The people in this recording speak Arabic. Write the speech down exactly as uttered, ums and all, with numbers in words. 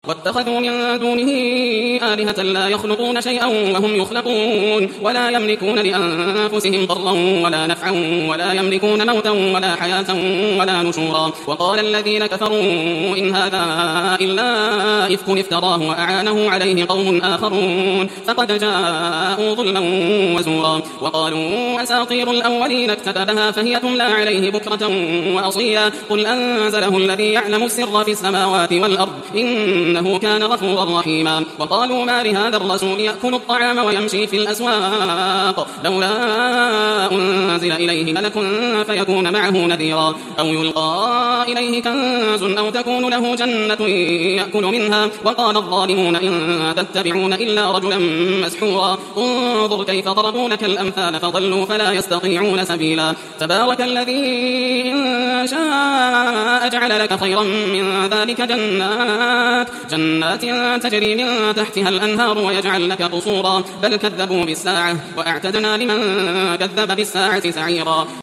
واتخذوا من دونه آلهة لا يخلقون شيئا وهم يخلقون ولا يملكون لأنفسهم ضرا ولا نفعا ولا يملكون موتا ولا حياة ولا نشورا. وقال الذين كفروا إن هذا إلا إفك افتراه وأعانه عليه قوم آخرون فقد جاءوا ظلما وزورا. وقالوا أساطير الأولين اكتتبها فهي تملى عليه بكرة وأصيلا قل أنزله الذي يعلم السر في السماوات والأرض إنه كان غفورا رحيما. وقالوا ما لهذا الرسول يأكل الطعام ويمشي في الأسواق لولا أنزل إليه ملك فيكون معه نذيرا أو يلقى إليه كنز أو تكون له جنة يأكل منها. وقال الظالمون إن تتبعون إلا رجلا مسحورا انظر كيف ضربوا لك الأمثال فضلوا فلا يستطيعون سبيلا. تبارك الذي إن شاء جعل لك خيرا من ذلك جنات جنات تجري من تحتها الأنهار ويجعل لك قصورا بل كذبوا بالساعة وأعتدنا لمن كذب بالساعة سعيرا.